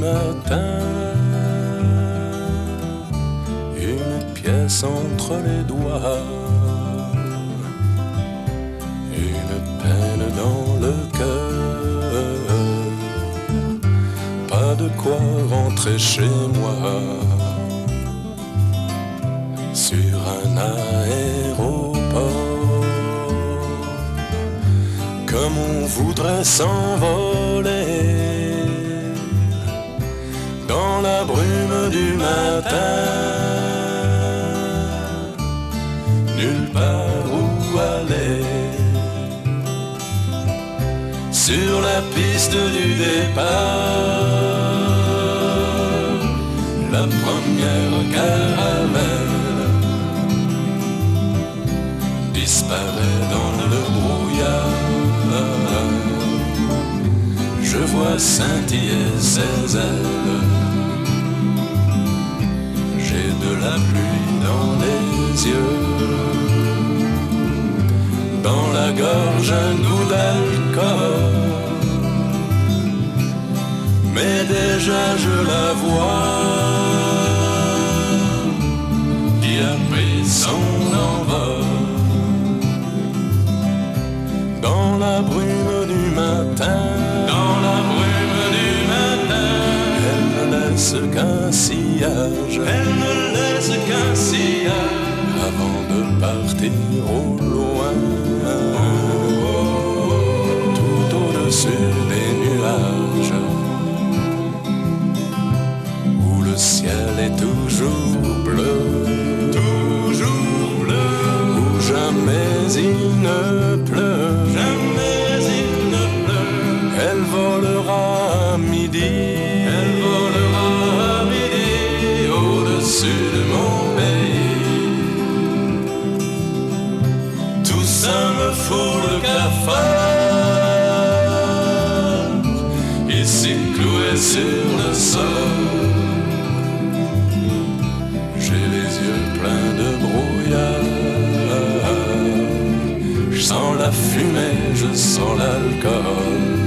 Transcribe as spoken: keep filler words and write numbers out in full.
matin, une pièce entre les doigts, une peine dans le cœur, pas de quoi rentrer chez moi, sur un aéroport, comme on voudrait s'envoler dans la brume du matin, nulle part où aller, sur la piste du départ, la première caravelle disparaît dans le brouillard. Je vois scintiller ses ailes, j'ai de la pluie dans les yeux, dans la gorge un goût d'alcool, mais déjà je la vois qui a pris son envol. Dans la brume du matin, dans la brume du matin, elle ne laisse qu'un sillage, elle ne laisse qu'un sillage, avant de partir au loin, tout au-dessus des nuages, où le ciel est toujours bleu, toujours bleu, où jamais il ne pleut, jamais il ne pleut. Elle volera à midi, elle volera à midi, au-dessus de mon pays. Tout ça me fout le cafard, ici cloué sur le sol. J'ai les yeux pleins de brouillard, je sens la fumée, je sens l'alcool.